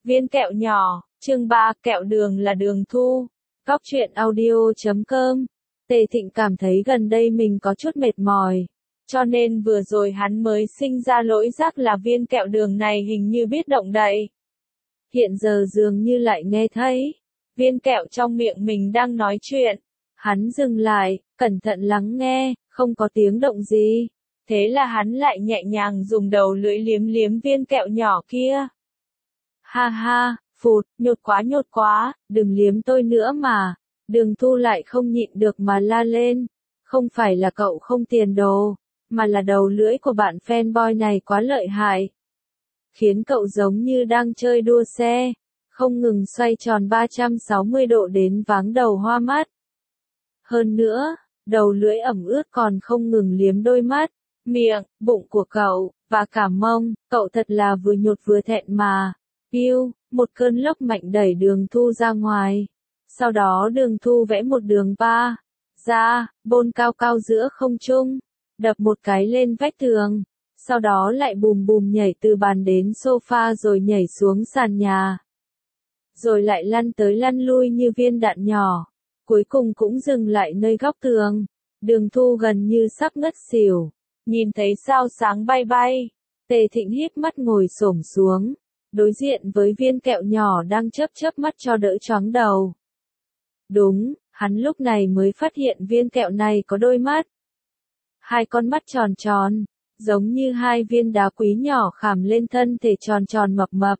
Viên kẹo nhỏ, chương 3, kẹo đường là Đường Thu. Góc truyện audio.com. Tề Thịnh cảm thấy gần đây mình có chút mệt mỏi. Cho nên vừa rồi hắn mới sinh ra lỗi giác là viên kẹo đường này hình như biết động đậy. Hiện giờ dường như lại nghe thấy viên kẹo trong miệng mình đang nói chuyện. Hắn dừng lại, cẩn thận lắng nghe, không có tiếng động gì. Thế là hắn lại nhẹ nhàng dùng đầu lưỡi liếm liếm viên kẹo nhỏ kia. Ha ha, phụt, nhột quá, đừng liếm tôi nữa mà. Đường Thu lại không nhịn được mà la lên. Không phải là cậu không tiền đồ, mà là đầu lưỡi của bạn fanboy này quá lợi hại. Khiến cậu giống như đang chơi đua xe, không ngừng xoay tròn 360 độ đến váng đầu hoa mắt. Hơn nữa, đầu lưỡi ẩm ướt còn không ngừng liếm đôi mắt, miệng, bụng của cậu, và cả mông, cậu thật là vừa nhột vừa thẹn mà. Piu, một cơn lốc mạnh đẩy Đường Thu ra ngoài. Sau đó Đường Thu vẽ một đường ba ra, bôn cao cao giữa không trung, đập một cái lên vách tường. Sau đó lại bùm bùm nhảy từ bàn đến sofa rồi nhảy xuống sàn nhà. Rồi lại lăn tới lăn lui như viên đạn nhỏ. Cuối cùng cũng dừng lại nơi góc tường. Đường Thu gần như sắp ngất xỉu. Nhìn thấy sao sáng bay bay. Tề Thịnh hít mắt ngồi xổm xuống. Đối diện với viên kẹo nhỏ đang chớp mắt cho đỡ choáng đầu. Đúng, hắn lúc này mới phát hiện viên kẹo này có đôi mắt. Hai con mắt tròn tròn, giống như hai viên đá quý nhỏ khảm lên thân thể tròn tròn mập mập.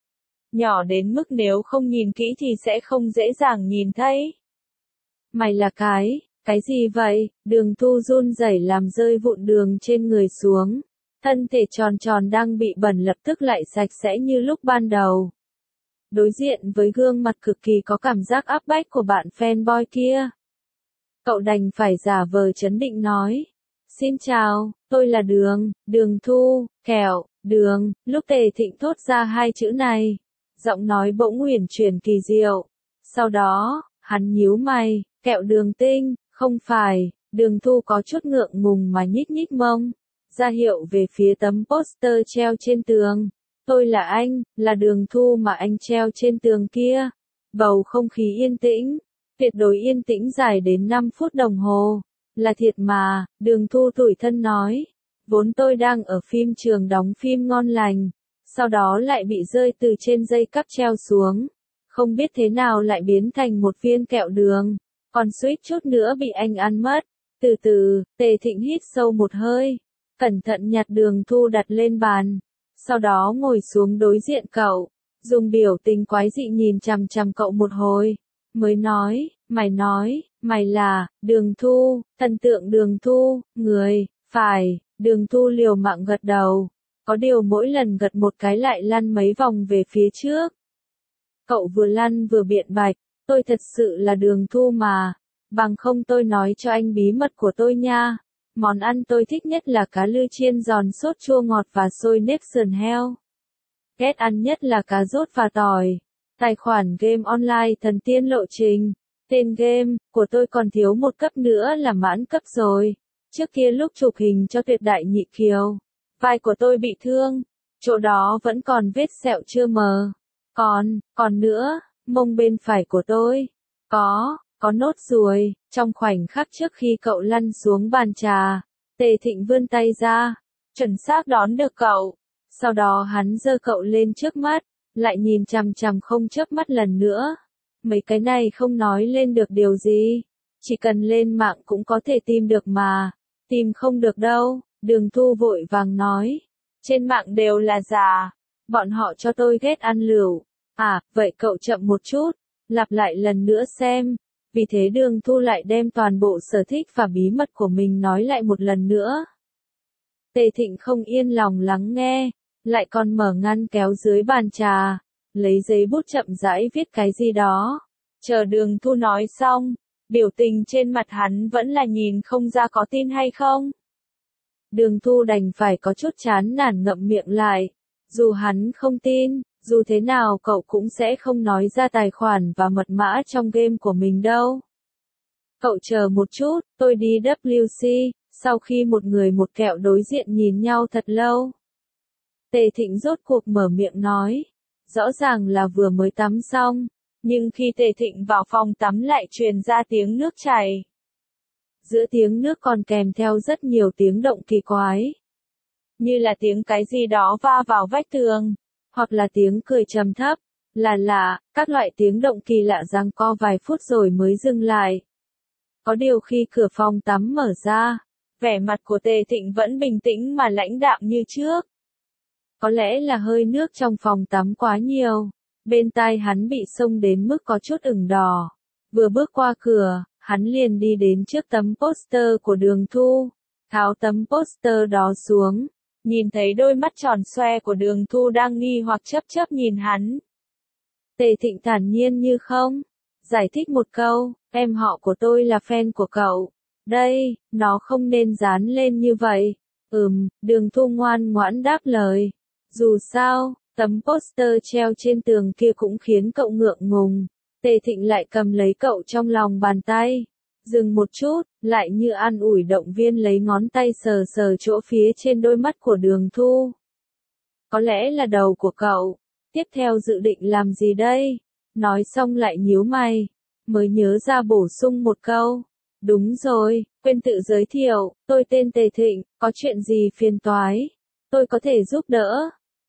Nhỏ đến mức nếu không nhìn kỹ thì sẽ không dễ dàng nhìn thấy. Mày là cái gì vậy? Đường Thu run rẩy làm rơi vụn đường trên người xuống. Thân thể tròn tròn đang bị bẩn lập tức lại sạch sẽ như lúc ban đầu. Đối diện với gương mặt cực kỳ có cảm giác áp bách của bạn fanboy kia. Cậu đành phải giả vờ trấn định nói. Xin chào, tôi là Đường Thu, kẹo, đường. Lúc Tề Thịnh thốt ra hai chữ này, giọng nói bỗng uyển chuyển kỳ diệu. Sau đó, hắn nhíu mày, kẹo đường tinh, không phải. Đường Thu có chút ngượng ngùng mà nhích mông, ra hiệu về phía tấm poster treo trên tường. Tôi là Đường Thu mà anh treo trên tường kia. Bầu không khí yên tĩnh, tuyệt đối yên tĩnh dài đến 5 phút đồng hồ. Là thiệt mà, Đường Thu tủi thân nói. Vốn tôi đang ở phim trường đóng phim ngon lành, sau đó lại bị rơi từ trên dây cáp treo xuống. Không biết thế nào lại biến thành một viên kẹo đường, còn suýt chút nữa bị anh ăn mất. Từ từ, Tề Thịnh hít sâu một hơi, cẩn thận nhặt Đường Thu đặt lên bàn. Sau đó ngồi xuống đối diện cậu, dùng biểu tình quái dị nhìn chằm chằm cậu một hồi, mới nói, mày là, Đường Thu, thần tượng Đường Thu, người, phải. Đường Thu liều mạng gật đầu, có điều mỗi lần gật một cái lại lăn mấy vòng về phía trước. Cậu vừa lăn vừa biện bạch, tôi thật sự là Đường Thu mà, bằng không tôi nói cho anh bí mật của tôi nha. Món ăn tôi thích nhất là cá lư chiên giòn sốt chua ngọt và xôi nếp sườn heo. Ghét ăn nhất là cá rốt và tỏi. Tài khoản game online thần tiên lộ trình. Tên game của tôi còn thiếu một cấp nữa là mãn cấp rồi. Trước kia lúc chụp hình cho Tuyệt Đại Nhị Kiều, vai của tôi bị thương, chỗ đó vẫn còn vết sẹo chưa mờ. Còn nữa, mông bên phải của tôi có nốt ruồi. Trong khoảnh khắc trước khi cậu lăn xuống bàn trà, Tề Thịnh vươn tay ra, chuẩn xác đón được cậu. Sau đó hắn giơ cậu lên trước mắt, lại nhìn chằm chằm không chớp mắt lần nữa. Mấy cái này không nói lên được điều gì, chỉ cần lên mạng cũng có thể tìm được mà. Tìm không được đâu, Đường Thu vội vàng nói. Trên mạng đều là giả, bọn họ cho tôi ghét ăn lửu. À, vậy cậu chậm một chút, lặp lại lần nữa xem. Vì thế Đường Thu lại đem toàn bộ sở thích và bí mật của mình nói lại một lần nữa. Tề Thịnh không yên lòng lắng nghe, lại còn mở ngăn kéo dưới bàn trà, lấy giấy bút chậm rãi viết cái gì đó. Chờ Đường Thu nói xong, biểu tình trên mặt hắn vẫn là nhìn không ra có tin hay không. Đường Thu đành phải có chút chán nản ngậm miệng lại. Dù hắn không tin, dù thế nào cậu cũng sẽ không nói ra tài khoản và mật mã trong game của mình đâu. Cậu chờ một chút, tôi đi WC. Sau khi một người một kẹo đối diện nhìn nhau thật lâu, Tề Thịnh rốt cuộc mở miệng nói. rõ ràng là vừa mới tắm xong, nhưng khi Tề Thịnh vào phòng tắm lại truyền ra tiếng nước chảy. Giữa tiếng nước còn kèm theo rất nhiều tiếng động kỳ quái. Như là tiếng cái gì đó va vào vách tường, hoặc là tiếng cười trầm thấp, là, các loại tiếng động kỳ lạ giằng co vài phút rồi mới dừng lại. Có điều khi cửa phòng tắm mở ra, vẻ mặt của Tề Thịnh vẫn bình tĩnh mà lãnh đạm như trước. Có lẽ là hơi nước trong phòng tắm quá nhiều, bên tai hắn bị xông đến mức có chút ửng đỏ. Vừa bước qua cửa, hắn liền đi đến trước tấm poster của Đường Thu, tháo tấm poster đó xuống, nhìn thấy đôi mắt tròn xoe của Đường Thu đang nghi hoặc chớp chớp nhìn hắn. Tề Thịnh thản nhiên như không, giải thích một câu, em họ của tôi là fan của cậu. Đây, nó không nên dán lên như vậy. Đường Thu ngoan ngoãn đáp lời. Dù sao, tấm poster treo trên tường kia cũng khiến cậu ngượng ngùng. Tề Thịnh lại cầm lấy cậu trong lòng bàn tay. Dừng một chút, lại như an ủi động viên lấy ngón tay sờ sờ chỗ phía trên đôi mắt của Đường Thu. Có lẽ là đầu của cậu. Tiếp theo dự định làm gì đây? Nói xong lại nhíu mày. Mới nhớ ra bổ sung một câu. Đúng rồi, quên tự giới thiệu, tôi tên Tề Thịnh, có chuyện gì phiền toái? Tôi có thể giúp đỡ.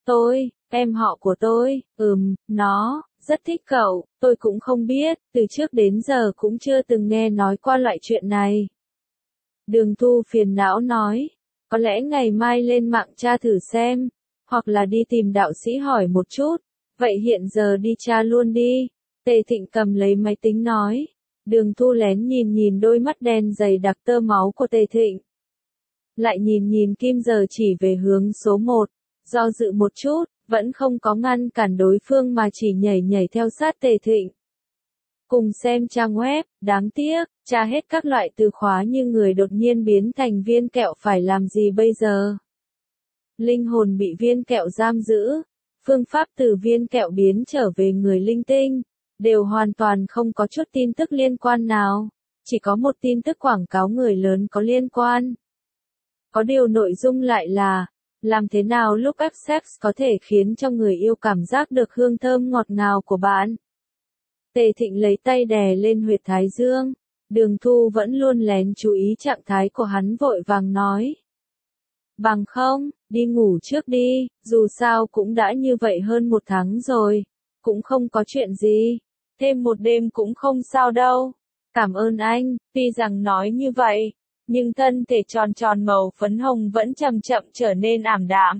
Em họ của tôi, nó, rất thích cậu, tôi cũng không biết, từ trước đến giờ cũng chưa từng nghe nói qua loại chuyện này. Đường Thu phiền não nói, có lẽ ngày mai lên mạng tra thử xem, hoặc là đi tìm đạo sĩ hỏi một chút, vậy hiện giờ đi tra luôn đi. Tề Thịnh cầm lấy máy tính nói. Đường Thu lén nhìn đôi mắt đen dày đặc tơ máu của Tề Thịnh. Lại nhìn kim giờ chỉ về hướng số 1, do dự một chút, vẫn không có ngăn cản đối phương mà chỉ nhảy theo sát Tề Thịnh. Cùng xem trang web, đáng tiếc, tra hết các loại từ khóa như người đột nhiên biến thành viên kẹo phải làm gì bây giờ? Linh hồn bị viên kẹo giam giữ, phương pháp từ viên kẹo biến trở về người linh tinh. Đều hoàn toàn không có chút tin tức liên quan nào, chỉ có một tin tức quảng cáo người lớn có liên quan. Có điều nội dung lại là, làm thế nào lúc ép sex có thể khiến cho người yêu cảm giác được hương thơm ngọt ngào của bạn. Tề Thịnh lấy tay đè lên huyệt thái dương, Đường Thu vẫn luôn lén chú ý trạng thái của hắn vội vàng nói. Bằng không, đi ngủ trước đi, dù sao cũng đã như vậy hơn 1 tháng rồi, cũng không có chuyện gì. Thêm một đêm cũng không sao đâu. Cảm ơn anh, tuy rằng nói như vậy, nhưng thân thể tròn màu phấn hồng vẫn chậm chậm trở nên ảm đạm.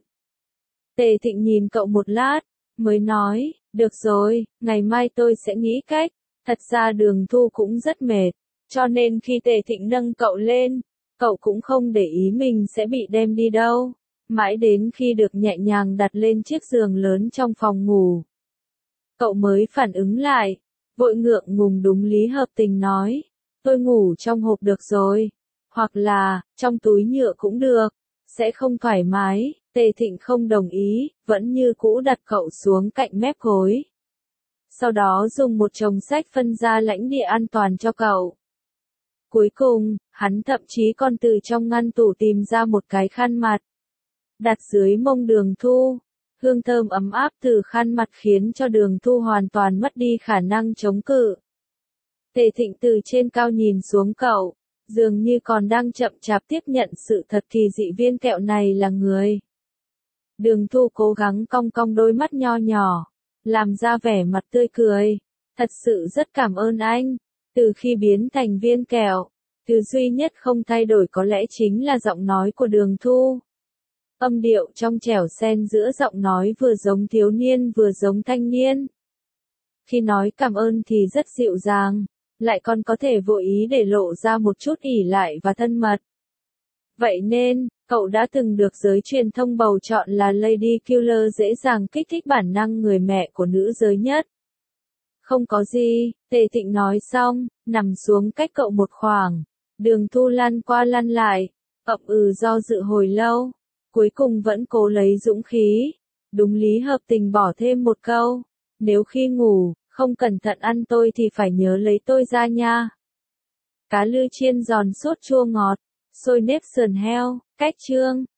Tề Thịnh nhìn cậu một lát, mới nói, được rồi, ngày mai tôi sẽ nghĩ cách. Thật ra Đường Thu cũng rất mệt, cho nên khi Tề Thịnh nâng cậu lên, cậu cũng không để ý mình sẽ bị đem đi đâu. Mãi đến khi được nhẹ nhàng đặt lên chiếc giường lớn trong phòng ngủ, cậu mới phản ứng lại, vội ngượng ngùng đúng lý hợp tình nói, tôi ngủ trong hộp được rồi, hoặc là, trong túi nhựa cũng được, sẽ không thoải mái. Tề Thịnh không đồng ý, vẫn như cũ đặt cậu xuống cạnh mép gối. Sau đó dùng một chồng sách phân ra lãnh địa an toàn cho cậu. Cuối cùng, hắn thậm chí còn từ trong ngăn tủ tìm ra một cái khăn mặt, đặt dưới mông Đường Thu. Hương thơm ấm áp từ khăn mặt khiến cho Đường Thu hoàn toàn mất đi khả năng chống cự. Tề Thịnh từ trên cao nhìn xuống cậu, dường như còn đang chậm chạp tiếp nhận sự thật kỳ dị viên kẹo này là người. Đường Thu cố gắng cong cong đôi mắt nho nhỏ, làm ra vẻ mặt tươi cười. Thật sự rất cảm ơn anh. Từ khi biến thành viên kẹo, thứ duy nhất không thay đổi có lẽ chính là giọng nói của Đường Thu. Âm điệu trong trẻo xen giữa giọng nói vừa giống thiếu niên vừa giống thanh niên. Khi nói cảm ơn thì rất dịu dàng, lại còn có thể vô ý để lộ ra một chút ỷ lại và thân mật. Vậy nên, cậu đã từng được giới truyền thông bầu chọn là Lady Killer, dễ dàng kích thích bản năng người mẹ của nữ giới nhất. Không có gì, Tề Thịnh nói xong, nằm xuống cách cậu một khoảng. Đường Thu lăn qua lăn lại, do dự hồi lâu, cuối cùng vẫn cố lấy dũng khí. Đúng lý hợp tình bỏ thêm một câu, nếu khi ngủ, không cẩn thận ăn tôi thì phải nhớ lấy tôi ra nha. Cá lư chiên giòn sốt chua ngọt, xôi nếp sườn heo, cách chương.